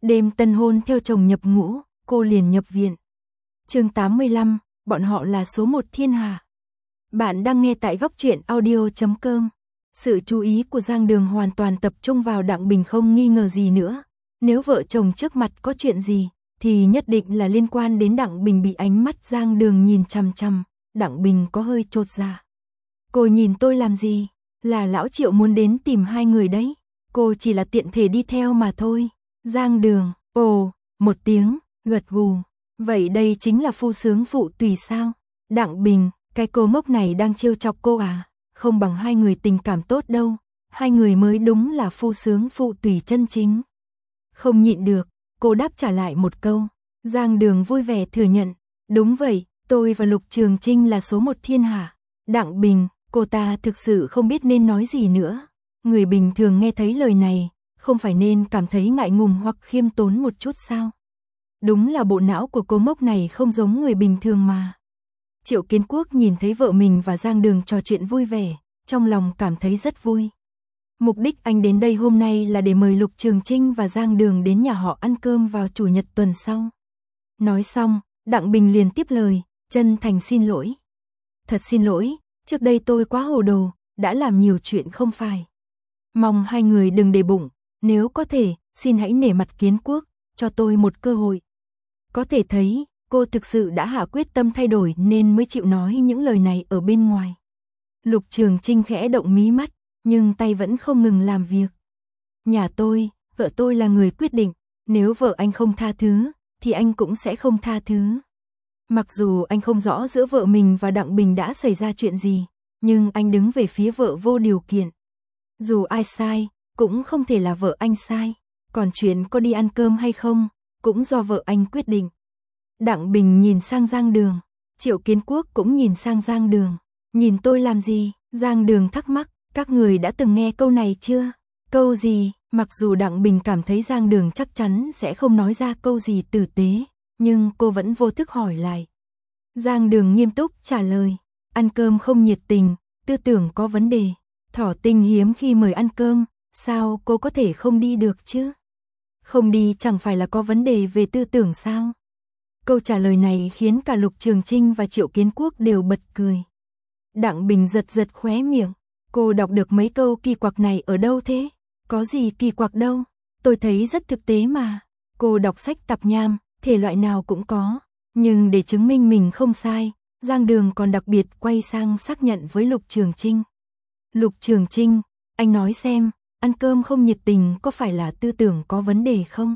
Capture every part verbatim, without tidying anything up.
Đêm tân hôn theo chồng nhập ngũ, cô liền nhập viện. Chương tám mươi lăm, bọn họ là số một thiên hạ. Bạn đang nghe tại góc truyện audio chấm com. Sự chú ý của Giang Đường hoàn toàn tập trung vào Đặng Bình, không nghi ngờ gì nữa. Nếu vợ chồng trước mặt có chuyện gì, thì nhất định là liên quan đến Đặng Bình. Bị ánh mắt Giang Đường nhìn chằm chằm, Đặng Bình có hơi chột dạ. Cô nhìn tôi làm gì? Là lão Triệu muốn đến tìm hai người đấy. Cô chỉ là tiện thể đi theo mà thôi. Giang Đường, ồ, một tiếng, gật gù. Vậy đây chính là phu sướng phụ tùy sao? Đặng Bình, cái cô mốc này đang trêu chọc cô à? Không bằng hai người tình cảm tốt đâu. Hai người mới đúng là phu sướng phụ tùy chân chính. Không nhịn được, cô đáp trả lại một câu. Giang Đường vui vẻ thừa nhận. Đúng vậy, tôi và Lục Trường Trinh là số một thiên hạ. Đặng Bình, cô ta thực sự không biết nên nói gì nữa. Người bình thường nghe thấy lời này, không phải nên cảm thấy ngại ngùng hoặc khiêm tốn một chút sao? Đúng là bộ não của cô mốc này không giống người bình thường mà. Triệu Kiến Quốc nhìn thấy vợ mình và Giang Đường trò chuyện vui vẻ, trong lòng cảm thấy rất vui. Mục đích anh đến đây hôm nay là để mời Lục Trường Trinh và Giang Đường đến nhà họ ăn cơm vào chủ nhật tuần sau. Nói xong, Đặng Bình liền tiếp lời, chân thành xin lỗi. Thật xin lỗi, trước đây tôi quá hồ đồ, đã làm nhiều chuyện không phải. Mong hai người đừng để bụng, nếu có thể, xin hãy nể mặt Kiến Quốc, cho tôi một cơ hội. Có thể thấy, cô thực sự đã hạ quyết tâm thay đổi nên mới chịu nói những lời này ở bên ngoài. Lục Trường Trinh khẽ động mí mắt, nhưng tay vẫn không ngừng làm việc. Nhà tôi, vợ tôi là người quyết định, nếu vợ anh không tha thứ, thì anh cũng sẽ không tha thứ. Mặc dù anh không rõ giữa vợ mình và Đặng Bình đã xảy ra chuyện gì, nhưng anh đứng về phía vợ vô điều kiện. Dù ai sai, cũng không thể là vợ anh sai, còn chuyện có đi ăn cơm hay không, cũng do vợ anh quyết định. Đặng Bình nhìn sang Giang Đường, Triệu Kiến Quốc cũng nhìn sang Giang Đường. Nhìn tôi làm gì? Giang Đường thắc mắc, các người đã từng nghe câu này chưa? Câu gì? Mặc dù Đặng Bình cảm thấy Giang Đường chắc chắn sẽ không nói ra câu gì tử tế, nhưng cô vẫn vô thức hỏi lại. Giang Đường nghiêm túc trả lời, ăn cơm không nhiệt tình, tư tưởng có vấn đề. Thỏ Tinh hiếm khi mời ăn cơm, sao cô có thể không đi được chứ? Không đi chẳng phải là có vấn đề về tư tưởng sao? Câu trả lời này khiến cả Lục Trường Trinh và Triệu Kiến Quốc đều bật cười. Đặng Bình giật giật khóe miệng, cô đọc được mấy câu kỳ quặc này ở đâu thế? Có gì kỳ quặc đâu, tôi thấy rất thực tế mà. Cô đọc sách tạp nham, thể loại nào cũng có, nhưng để chứng minh mình không sai, Giang Đường còn đặc biệt quay sang xác nhận với Lục Trường Trinh. Lục Trường Trinh, anh nói xem, ăn cơm không nhiệt tình có phải là tư tưởng có vấn đề không?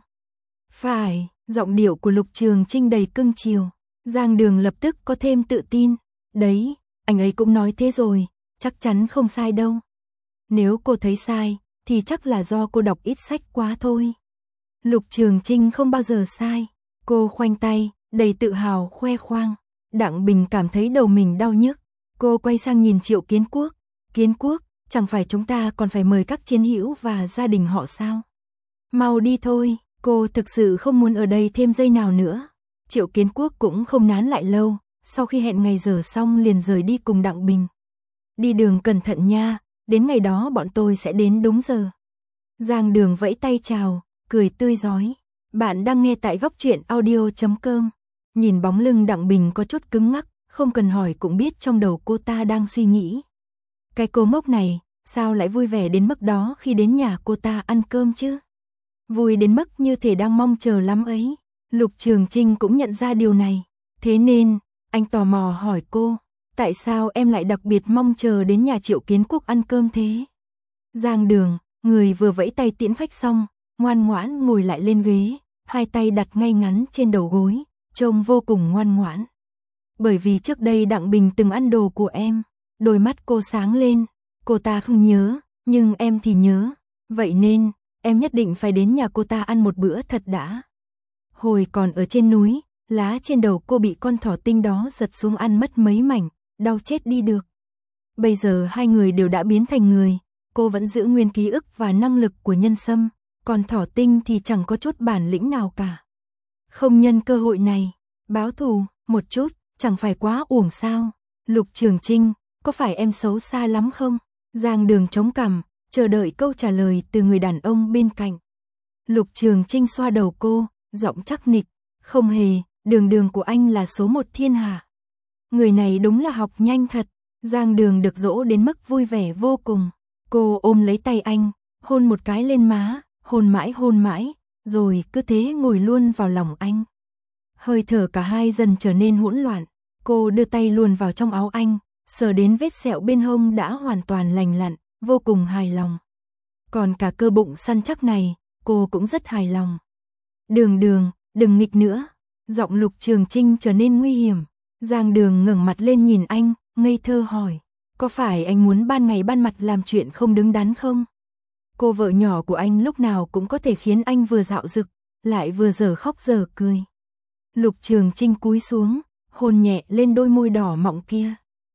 Phải, giọng điệu của Lục Trường Trinh đầy cưng chiều. Giang Đường lập tức có thêm tự tin. Đấy, anh ấy cũng nói thế rồi, chắc chắn không sai đâu. Nếu cô thấy sai, thì chắc là do cô đọc ít sách quá thôi. Lục Trường Trinh không bao giờ sai. Cô khoanh tay, đầy tự hào khoe khoang. Đặng Bình cảm thấy đầu mình đau nhức. Cô quay sang nhìn Triệu Kiến Quốc. Kiến Quốc, chẳng phải chúng ta còn phải mời các chiến hữu và gia đình họ sao? Mau đi thôi, cô thực sự không muốn ở đây thêm giây nào nữa. Triệu Kiến Quốc cũng không nán lại lâu, sau khi hẹn ngày giờ xong liền rời đi cùng Đặng Bình. Đi đường cẩn thận nha, đến ngày đó bọn tôi sẽ đến đúng giờ. Giang Đường vẫy tay chào, cười tươi rói. Bạn đang nghe tại góc truyện audio chấm com. Nhìn bóng lưng Đặng Bình có chút cứng ngắc, không cần hỏi cũng biết trong đầu cô ta đang suy nghĩ. Cái cô mốc này, sao lại vui vẻ đến mức đó khi đến nhà cô ta ăn cơm chứ? Vui đến mức như thể đang mong chờ lắm ấy. Lục Trường Trinh cũng nhận ra điều này. Thế nên, anh tò mò hỏi cô, tại sao em lại đặc biệt mong chờ đến nhà Triệu Kiến Quốc ăn cơm thế? Giang Đường, người vừa vẫy tay tiễn khách xong, ngoan ngoãn ngồi lại lên ghế, hai tay đặt ngay ngắn trên đầu gối, trông vô cùng ngoan ngoãn. Bởi vì trước đây Đặng Bình từng ăn đồ của em. Đôi mắt cô sáng lên, cô ta không nhớ, nhưng em thì nhớ. Vậy nên, em nhất định phải đến nhà cô ta ăn một bữa thật đã. Hồi còn ở trên núi, lá trên đầu cô bị con thỏ tinh đó giật xuống ăn mất mấy mảnh, đau chết đi được. Bây giờ hai người đều đã biến thành người, cô vẫn giữ nguyên ký ức và năng lực của nhân sâm, còn thỏ tinh thì chẳng có chút bản lĩnh nào cả. Không nhân cơ hội này, báo thù, một chút, chẳng phải quá uổng sao? Lục Trường Trinh, có phải em xấu xa lắm không? Giang Đường chống cằm, chờ đợi câu trả lời từ người đàn ông bên cạnh. Lục Trường Trinh xoa đầu cô, giọng chắc nịch, không hề, Đường Đường của anh là số một thiên hạ. Người này đúng là học nhanh thật. Giang Đường được dỗ đến mức vui vẻ vô cùng. Cô ôm lấy tay anh, hôn một cái lên má, hôn mãi hôn mãi, rồi cứ thế ngồi luôn vào lòng anh. Hơi thở cả hai dần trở nên hỗn loạn. Cô đưa tay luồn vào trong áo anh, sờ đến vết sẹo bên hông đã hoàn toàn lành lặn, vô cùng hài lòng. Còn cả cơ bụng săn chắc này, cô cũng rất hài lòng. Đường Đường, đừng nghịch nữa. Giọng Lục Trường Trinh trở nên nguy hiểm. Giang Đường ngẩng mặt lên nhìn anh, ngây thơ hỏi, có phải anh muốn ban ngày ban mặt làm chuyện không đứng đắn không? Cô vợ nhỏ của anh lúc nào cũng có thể khiến anh vừa dạo dực, lại vừa giờ khóc giờ cười. Lục Trường Trinh cúi xuống, hôn nhẹ lên đôi môi đỏ mọng kia.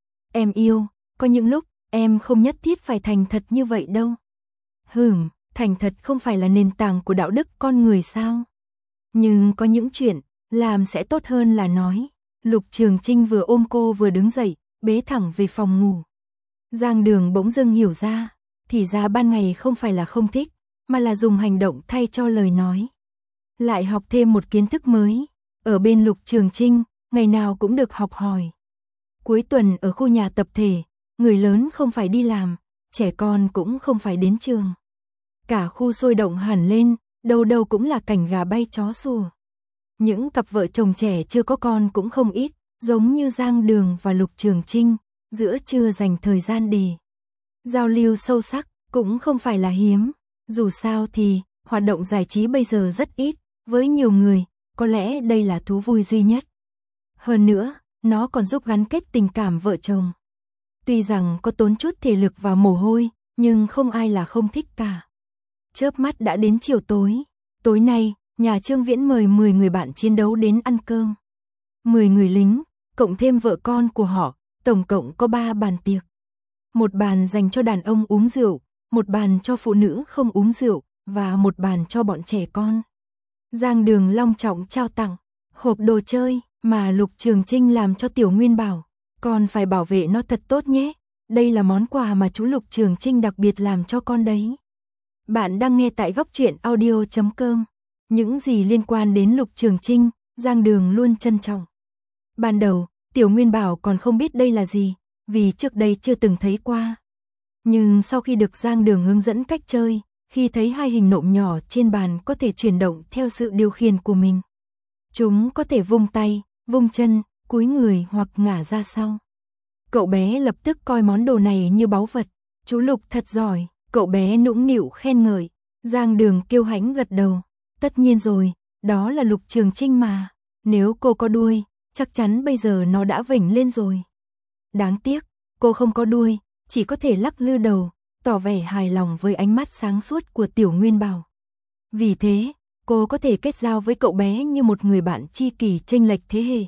Em yêu, có những lúc, em không nhất thiết phải thành thật như vậy đâu. Hừm, thành thật không phải là nền tảng của đạo đức con người sao? Nhưng có những chuyện, làm sẽ tốt hơn là nói. Lục Trường Trinh vừa ôm cô vừa đứng dậy, bế thẳng về phòng ngủ. Giang Đường bỗng dưng hiểu ra, thì ra ban ngày không phải là không thích, mà là dùng hành động thay cho lời nói. Lại học thêm một kiến thức mới, ở bên Lục Trường Trinh, ngày nào cũng được học hỏi. Cuối tuần ở khu nhà tập thể, người lớn không phải đi làm, trẻ con cũng không phải đến trường. Cả khu sôi động hẳn lên, đâu đâu cũng là cảnh gà bay chó sủa. Những cặp vợ chồng trẻ chưa có con cũng không ít, giống như Giang Đường và Lục Trường Trinh, giữa trưa dành thời gian để giao lưu sâu sắc, cũng không phải là hiếm. Dù sao thì, hoạt động giải trí bây giờ rất ít, với nhiều người, có lẽ đây là thú vui duy nhất. Hơn nữa, nó còn giúp gắn kết tình cảm vợ chồng. Tuy rằng có tốn chút thể lực và mồ hôi, nhưng không ai là không thích cả. Chớp mắt đã đến chiều tối. Tối nay, nhà Trương Viễn mời mười người bạn chiến đấu đến ăn cơm. mười người lính, cộng thêm vợ con của họ, tổng cộng có ba bàn tiệc. Một bàn dành cho đàn ông uống rượu, một bàn cho phụ nữ không uống rượu, và một bàn cho bọn trẻ con. Giang Đường long trọng trao tặng hộp đồ chơi mà Lục Trường Trinh làm cho Tiểu Nguyên Bảo. Con phải bảo vệ nó thật tốt nhé. Đây là món quà mà chú Lục Trường Trinh đặc biệt làm cho con đấy. Bạn đang nghe tại góc truyện audio chấm com. Những gì liên quan đến Lục Trường Trinh, Giang Đường luôn trân trọng. Ban đầu, Tiểu Nguyên Bảo còn không biết đây là gì, vì trước đây chưa từng thấy qua. Nhưng sau khi được Giang Đường hướng dẫn cách chơi, khi thấy hai hình nộm nhỏ trên bàn có thể chuyển động theo sự điều khiển của mình. Chúng có thể vung tay, vung chân, cúi người hoặc ngả ra sau. Cậu bé lập tức coi món đồ này như báu vật. Chú Lục thật giỏi, cậu bé nũng nịu khen ngợi. Giang Đường kiêu hãnh gật đầu. Tất nhiên rồi, đó là Lục Trường Trinh mà. Nếu cô có đuôi, chắc chắn bây giờ nó đã vểnh lên rồi. Đáng tiếc, cô không có đuôi, chỉ có thể lắc lư đầu, tỏ vẻ hài lòng với ánh mắt sáng suốt của Tiểu Nguyên Bảo. Vì thế, cô có thể kết giao với cậu bé như một người bạn tri kỷ chênh lệch thế hệ.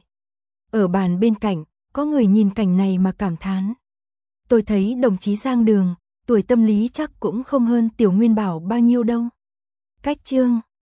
Ở bàn bên cạnh, có người nhìn cảnh này mà cảm thán. Tôi thấy đồng chí Giang Đường, tuổi tâm lý chắc cũng không hơn Tiểu Nguyên Bảo bao nhiêu đâu. Cách chương